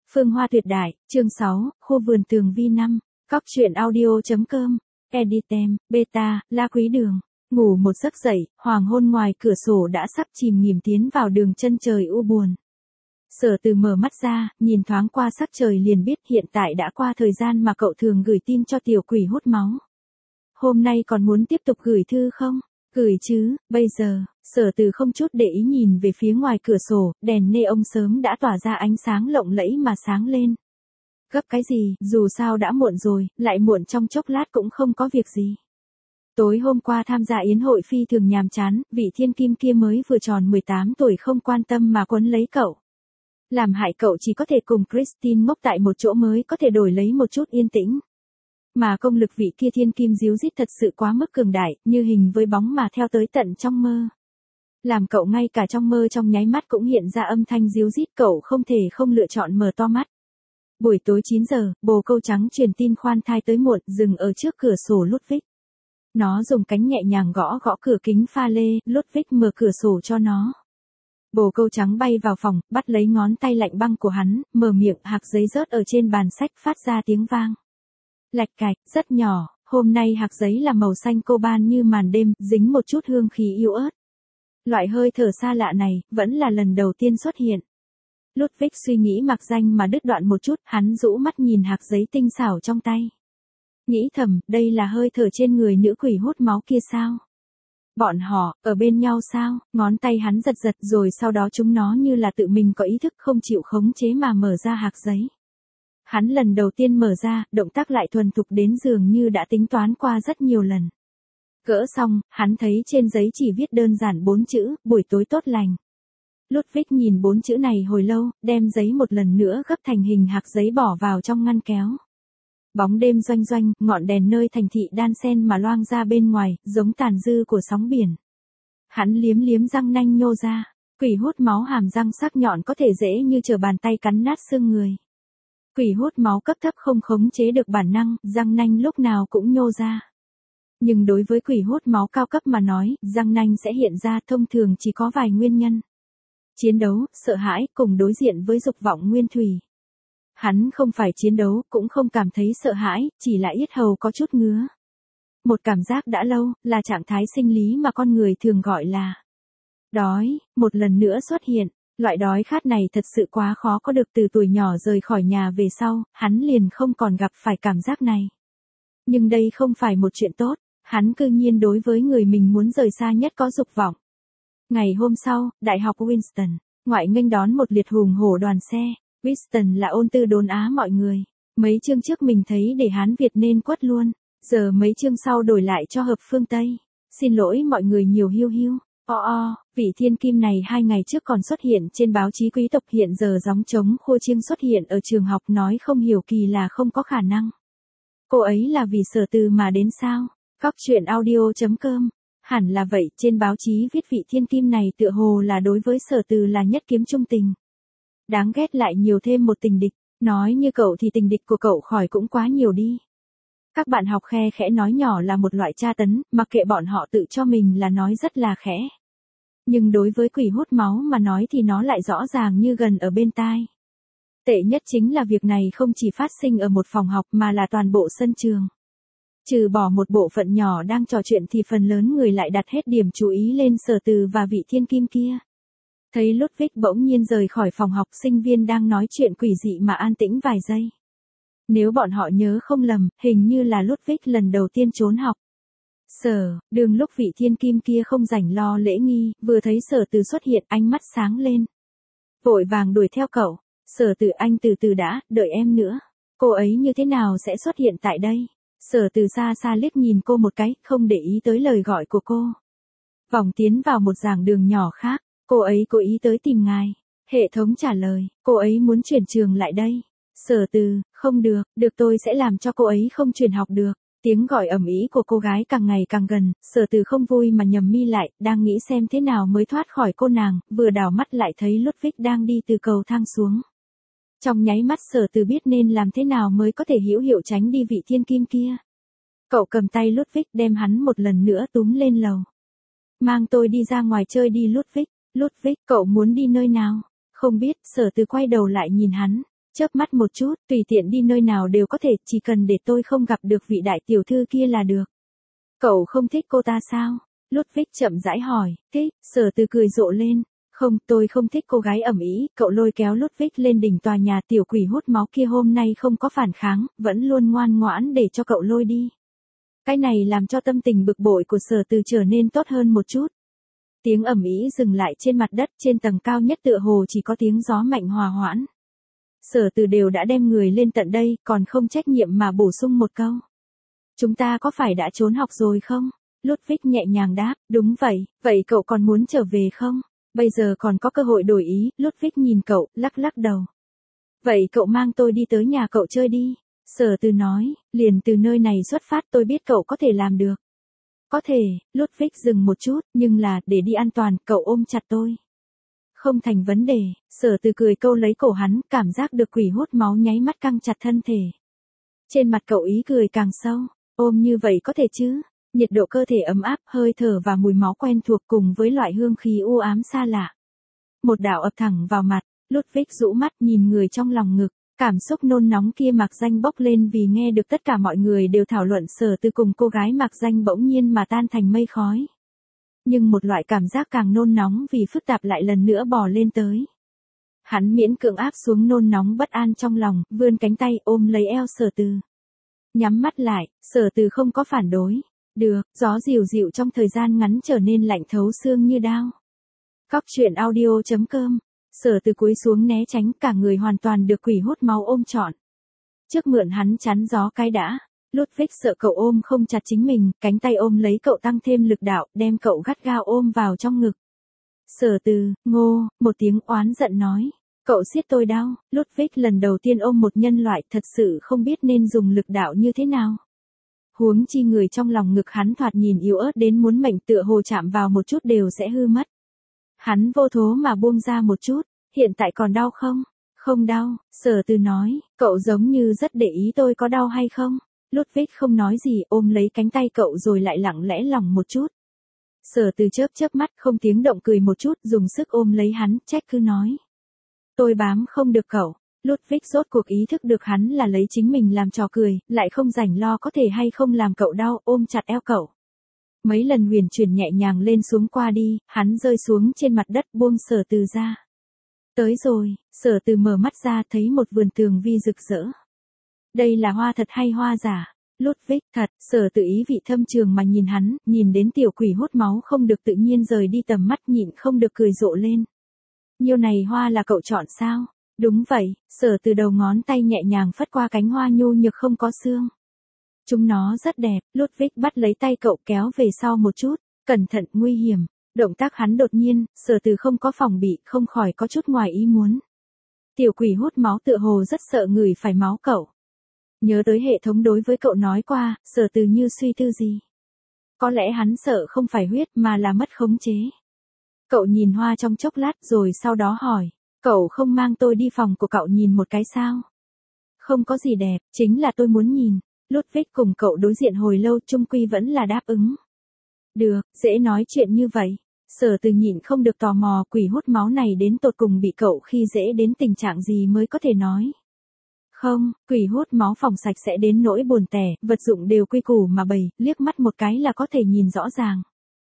Phương Hoa tuyệt đại, chương 6, khu vườn tường vi 5, cóc truyện audio.com, Editem, Beta, La Quý Đường. Ngủ một giấc dậy, hoàng hôn ngoài cửa sổ đã sắp chìm nghỉm tiến vào đường chân trời u buồn. Sở Từ mở mắt ra, nhìn thoáng qua sắc trời liền biết hiện tại đã qua thời gian mà cậu thường gửi tin cho tiểu quỷ hút máu. Hôm nay còn muốn tiếp tục gửi thư không? Gửi chứ, bây giờ, Sở Từ không chút để ý nhìn về phía ngoài cửa sổ, đèn neon sớm đã tỏa ra ánh sáng lộng lẫy mà sáng lên. Gấp cái gì, dù sao đã muộn rồi, lại muộn trong chốc lát cũng không có việc gì. Tối hôm qua tham gia yến hội phi thường nhàm chán, vị thiên kim kia mới vừa tròn 18 tuổi không quan tâm mà quấn lấy cậu. Làm hại cậu chỉ có thể cùng Christine ngốc tại một chỗ mới có thể đổi lấy một chút yên tĩnh. Mà công lực vị kia thiên kim díu dít thật sự quá mức cường đại, như hình với bóng mà theo tới tận trong mơ. Làm cậu ngay cả trong mơ trong nháy mắt cũng hiện ra âm thanh díu dít, cậu không thể không lựa chọn mở to mắt. Buổi tối 9 giờ, bồ câu trắng truyền tin khoan thai tới muộn, dừng ở trước cửa sổ Ludwig. Nó dùng cánh nhẹ nhàng gõ gõ cửa kính pha lê, Ludwig mở cửa sổ cho nó. Bồ câu trắng bay vào phòng, bắt lấy ngón tay lạnh băng của hắn, mở miệng, hạc giấy rớt ở trên bàn sách phát ra tiếng vang. Lạch cạch, rất nhỏ, hôm nay hạc giấy là màu xanh coban như màn đêm, dính một chút hương khí yếu ớt. Loại hơi thở xa lạ này, vẫn là lần đầu tiên xuất hiện. Ludwig suy nghĩ mặc danh mà đứt đoạn một chút, hắn rũ mắt nhìn hạc giấy tinh xảo trong tay. Nghĩ thầm, đây là hơi thở trên người nữ quỷ hút máu kia sao? Bọn họ, ở bên nhau sao? Ngón tay hắn giật giật rồi sau đó chúng nó như là tự mình có ý thức không chịu khống chế mà mở ra hạc giấy. Hắn lần đầu tiên mở ra, động tác lại thuần thục đến dường như đã tính toán qua rất nhiều lần. Gỡ xong, hắn thấy trên giấy chỉ viết đơn giản 4 chữ, buổi tối tốt lành. Ludwig nhìn 4 chữ này hồi lâu, đem giấy một lần nữa gấp thành hình hạc giấy bỏ vào trong ngăn kéo. Bóng đêm doanh doanh, ngọn đèn nơi thành thị đan sen mà loang ra bên ngoài, giống tàn dư của sóng biển. Hắn liếm liếm răng nanh nhô ra, quỷ hút máu hàm răng sắc nhọn có thể dễ như trở bàn tay cắn nát xương người. Quỷ hút máu cấp thấp không khống chế được bản năng, răng nanh lúc nào cũng nhô ra. Nhưng đối với quỷ hút máu cao cấp mà nói, răng nanh sẽ hiện ra thông thường chỉ có vài nguyên nhân. Chiến đấu, sợ hãi, cùng đối diện với dục vọng nguyên thủy. Hắn không phải chiến đấu, cũng không cảm thấy sợ hãi, chỉ là yết hầu có chút ngứa. Một cảm giác đã lâu, là trạng thái sinh lý mà con người thường gọi là đói, một lần nữa xuất hiện. Loại đói khát này thật sự quá khó có được, từ tuổi nhỏ rời khỏi nhà về sau, hắn liền không còn gặp phải cảm giác này. Nhưng đây không phải một chuyện tốt, hắn cư nhiên đối với người mình muốn rời xa nhất có dục vọng. Ngày hôm sau, Đại học Winston, ngoại nghênh đón một liệt hùng hổ đoàn xe. Winston là ôn tư đồn á mọi người. Mấy chương trước mình thấy để Hán Việt nên quất luôn. Giờ mấy chương sau đổi lại cho hợp phương Tây. Xin lỗi mọi người nhiều hiu hiu. Vị thiên kim này 2 ngày trước còn xuất hiện trên báo chí quý tộc, hiện giờ gióng trống khua chiêng xuất hiện ở trường học, nói không hiểu kỳ là không có khả năng. Cô ấy là vì Sở Từ mà đến sao? Cóc truyện audio.com. Hẳn là vậy, trên báo chí viết vị thiên kim này tựa hồ là đối với Sở Từ là nhất kiếm trung tình. Đáng ghét lại nhiều thêm một tình địch, nói như cậu thì tình địch của cậu khỏi cũng quá nhiều đi. Các bạn học khe khẽ nói nhỏ là một loại tra tấn, mặc kệ bọn họ tự cho mình là nói rất là khẽ. Nhưng đối với quỷ hút máu mà nói thì nó lại rõ ràng như gần ở bên tai. Tệ nhất chính là việc này không chỉ phát sinh ở một phòng học mà là toàn bộ sân trường. Trừ bỏ một bộ phận nhỏ đang trò chuyện thì phần lớn người lại đặt hết điểm chú ý lên Sở Từ và vị thiên kim kia. Thấy Ludwig bỗng nhiên rời khỏi phòng học, sinh viên đang nói chuyện quỷ dị mà an tĩnh vài giây. Nếu bọn họ nhớ không lầm, hình như là Ludwig lần đầu tiên trốn học. Đường lúc vị thiên kim kia không rảnh lo lễ nghi, vừa thấy Sở Từ xuất hiện, ánh mắt sáng lên. Vội vàng đuổi theo cậu. Sở Từ, anh từ từ đã, đợi em nữa. Cô ấy như thế nào sẽ xuất hiện tại đây? Sở Từ xa xa liếc nhìn cô một cái, không để ý tới lời gọi của cô. Vòng tiến vào một giảng đường nhỏ khác. Cô ấy cố ý tới tìm ngài. Hệ thống trả lời, cô ấy muốn chuyển trường lại đây. Sở Từ, không được, tôi sẽ làm cho cô ấy không chuyển học được. Tiếng gọi ầm ĩ của cô gái càng ngày càng gần, Sở Từ không vui mà nhầm mi lại, đang nghĩ xem thế nào mới thoát khỏi cô nàng, vừa đảo mắt lại thấy Ludwig đang đi từ cầu thang xuống. Trong nháy mắt Sở Từ biết nên làm thế nào mới có thể hữu hiệu tránh đi vị thiên kim kia. Cậu cầm tay Ludwig đem hắn một lần nữa túm lên lầu. Mang tôi đi ra ngoài chơi đi Ludwig. Ludwig, cậu muốn đi nơi nào? Không biết, Sở Từ quay đầu lại nhìn hắn. Chớp mắt một chút, tùy tiện đi nơi nào đều có thể, chỉ cần để tôi không gặp được vị đại tiểu thư kia là được. Cậu không thích cô ta sao? Ludwig chậm rãi hỏi. Thích. Sở Từ cười rộ lên. Không, tôi không thích cô gái ầm ĩ. Cậu lôi kéo Ludwig lên đỉnh tòa nhà tiểu quỷ hút máu kia hôm nay không có phản kháng, vẫn luôn ngoan ngoãn để cho cậu lôi đi. Cái này làm cho tâm tình bực bội của Sở Từ trở nên tốt hơn một chút. Tiếng ầm ĩ dừng lại trên mặt đất, trên tầng cao nhất tựa hồ chỉ có tiếng gió mạnh hòa hoãn. Sở Từ đều đã đem người lên tận đây, còn không trách nhiệm mà bổ sung một câu. Chúng ta có phải đã trốn học rồi không? Ludwig nhẹ nhàng đáp, đúng vậy, vậy cậu còn muốn trở về không? Bây giờ còn có cơ hội đổi ý, Ludwig nhìn cậu, lắc lắc đầu. Vậy cậu mang tôi đi tới nhà cậu chơi đi. Sở Từ nói, liền từ nơi này xuất phát tôi biết cậu có thể làm được. Có thể, Ludwig dừng một chút, nhưng là, để đi an toàn, cậu ôm chặt tôi. Không thành vấn đề, Sở Từ cười câu lấy cổ hắn, cảm giác được quỷ hút máu nháy mắt căng chặt thân thể. Trên mặt cậu ý cười càng sâu, ôm như vậy có thể chứ? Nhiệt độ cơ thể ấm áp, hơi thở và mùi máu quen thuộc cùng với loại hương khí u ám xa lạ. Một đạo ập thẳng vào mặt, Ludwig rũ mắt nhìn người trong lòng ngực, cảm xúc nôn nóng kia mạc danh bốc lên vì nghe được tất cả mọi người đều thảo luận Sở Từ cùng cô gái mạc danh bỗng nhiên mà tan thành mây khói. Nhưng một loại cảm giác càng nôn nóng vì phức tạp lại lần nữa bò lên tới. Hắn miễn cưỡng áp xuống nôn nóng bất an trong lòng, vươn cánh tay ôm lấy eo Sở Từ. Nhắm mắt lại, Sở Từ không có phản đối. Được, gió dịu dịu trong thời gian ngắn trở nên lạnh thấu xương như đao. Cóc truyện audio.com. Sở Từ cúi xuống né tránh, cả người hoàn toàn được quỷ hút máu ôm trọn. Trước mượn hắn chắn gió cái đã. Ludwig sợ cậu ôm không chặt chính mình, cánh tay ôm lấy cậu tăng thêm lực đạo, đem cậu gắt gao ôm vào trong ngực. Sở Từ, ngô, một tiếng oán giận nói. Cậu siết tôi đau. Ludwig lần đầu tiên ôm một nhân loại thật sự không biết nên dùng lực đạo như thế nào. Huống chi người trong lòng ngực hắn thoạt nhìn yếu ớt đến muốn mệnh, tựa hồ chạm vào một chút đều sẽ hư mất. Hắn vô thố mà buông ra một chút, hiện tại còn đau không? Không đau, Sở Từ nói, cậu giống như rất để ý tôi có đau hay không? Ludwig không nói gì, ôm lấy cánh tay cậu rồi lại lặng lẽ lòng một chút. Sở Từ chớp chớp mắt không tiếng động cười một chút, dùng sức ôm lấy hắn, trách cứ nói. Tôi bám không được cậu. Ludwig rốt cuộc ý thức được hắn là lấy chính mình làm trò cười, lại không rảnh lo có thể hay không làm cậu đau, ôm chặt eo cậu. Mấy lần huyền chuyển nhẹ nhàng lên xuống qua đi, hắn rơi xuống trên mặt đất buông Sở Từ ra. Tới rồi, Sở Từ mở mắt ra thấy một vườn tường vi rực rỡ. Đây là hoa thật hay hoa giả? Ludwig, thật. Sở Từ ý vị thâm trường mà nhìn hắn, nhìn đến tiểu quỷ hút máu không được tự nhiên rời đi tầm mắt, nhịn không được cười rộ lên. Nhiêu này hoa là cậu chọn sao? Đúng vậy, Sở Từ đầu ngón tay nhẹ nhàng phất qua cánh hoa nhu nhược không có xương. Chúng nó rất đẹp. Ludwig bắt lấy tay cậu kéo về sau một chút, cẩn thận, nguy hiểm. Động tác hắn đột nhiên, Sở Từ không có phòng bị, không khỏi có chút ngoài ý muốn. Tiểu quỷ hút máu tựa hồ rất sợ người phải máu cậu. Nhớ tới hệ thống đối với cậu nói qua, Sở Từ như suy tư gì. Có lẽ hắn sợ không phải huyết mà là mất khống chế. Cậu nhìn hoa trong chốc lát rồi sau đó hỏi, cậu không mang tôi đi phòng của cậu nhìn một cái sao? Không có gì đẹp, chính là tôi muốn nhìn. Ludwig cùng cậu đối diện hồi lâu chung quy vẫn là đáp ứng. Được, dễ nói chuyện như vậy. Sở Từ nhịn không được tò mò quỷ hút máu này đến tột cùng bị cậu khi dễ đến tình trạng gì mới có thể nói. Không, quỷ hút máu phòng sạch sẽ đến nỗi buồn tẻ, vật dụng đều quy củ mà bày, liếc mắt một cái là có thể nhìn rõ ràng.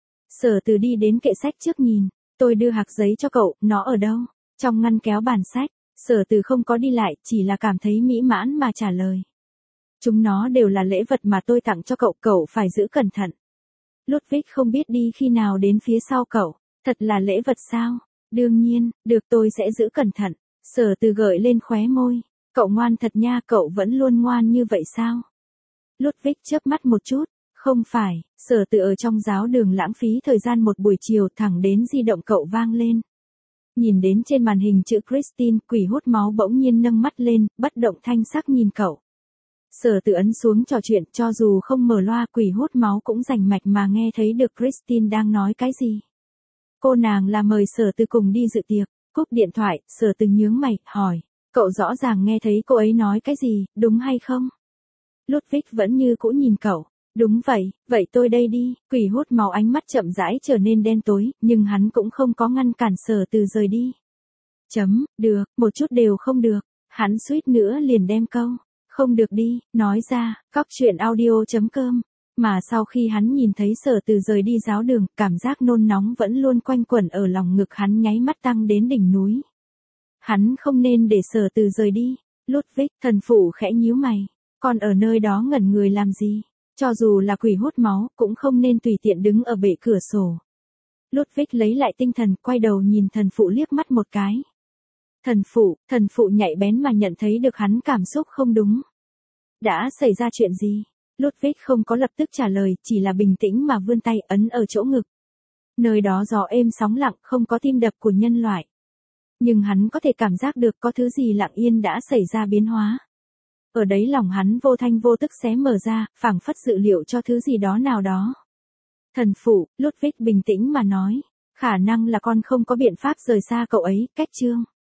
Sở Từ đi đến kệ sách trước nhìn, tôi đưa hạc giấy cho cậu, nó ở đâu? Trong ngăn kéo bàn sách. Sở Từ không có đi lại, chỉ là cảm thấy mỹ mãn mà trả lời. Chúng nó đều là lễ vật mà tôi tặng cho cậu, cậu phải giữ cẩn thận. Ludwig không biết đi khi nào đến phía sau cậu, thật là lễ vật sao? Đương nhiên, được tôi sẽ giữ cẩn thận. Sở Từ gợi lên khóe môi, cậu ngoan thật nha, cậu vẫn luôn ngoan như vậy sao? Ludwig chớp mắt một chút, không phải, Sở Từ ở trong giáo đường lãng phí thời gian một buổi chiều, thẳng đến di động cậu vang lên. Nhìn đến trên màn hình chữ Christine, quỷ hút máu bỗng nhiên nâng mắt lên, bất động thanh sắc nhìn cậu. Sở Từ ấn xuống trò chuyện, cho dù không mở loa, quỷ hút máu cũng rành mạch mà nghe thấy được Christine đang nói cái gì. Cô nàng là mời Sở Từ cùng đi dự tiệc. Cúp điện thoại, Sở Từ nhướng mày, hỏi, cậu rõ ràng nghe thấy cô ấy nói cái gì, đúng hay không? Ludwig vẫn như cũ nhìn cậu. Đúng vậy, vậy tôi đây đi. Quỷ hút máu ánh mắt chậm rãi trở nên đen tối, nhưng hắn cũng không có ngăn cản Sở Từ rời đi. Được, một chút đều không được. Hắn suýt nữa liền đem câu, không được đi, nói ra, cóc truyện audio.com. Mà sau khi hắn nhìn thấy Sở Từ rời đi giáo đường, cảm giác nôn nóng vẫn luôn quanh quẩn ở lòng ngực hắn nháy mắt tăng đến đỉnh núi. Hắn không nên để Sở Từ rời đi. Ludwig, thần phụ khẽ nhíu mày. Còn ở nơi đó ngẩn người làm gì? Cho dù là quỷ hút máu, cũng không nên tùy tiện đứng ở bệ cửa sổ. Ludwig lấy lại tinh thần, quay đầu nhìn thần phụ liếc mắt một cái. Thần phụ nhạy bén mà nhận thấy được hắn cảm xúc không đúng. Đã xảy ra chuyện gì? Ludwig không có lập tức trả lời, chỉ là bình tĩnh mà vươn tay ấn ở chỗ ngực. Nơi đó gió êm sóng lặng, không có tim đập của nhân loại. Nhưng hắn có thể cảm giác được có thứ gì lặng yên đã xảy ra biến hóa. Ở đấy lòng hắn vô thanh vô tức xé mở ra, phảng phất dự liệu cho thứ gì đó nào đó. Thần phụ, Ludwig bình tĩnh mà nói, khả năng là con không có biện pháp rời xa cậu ấy, cách chương.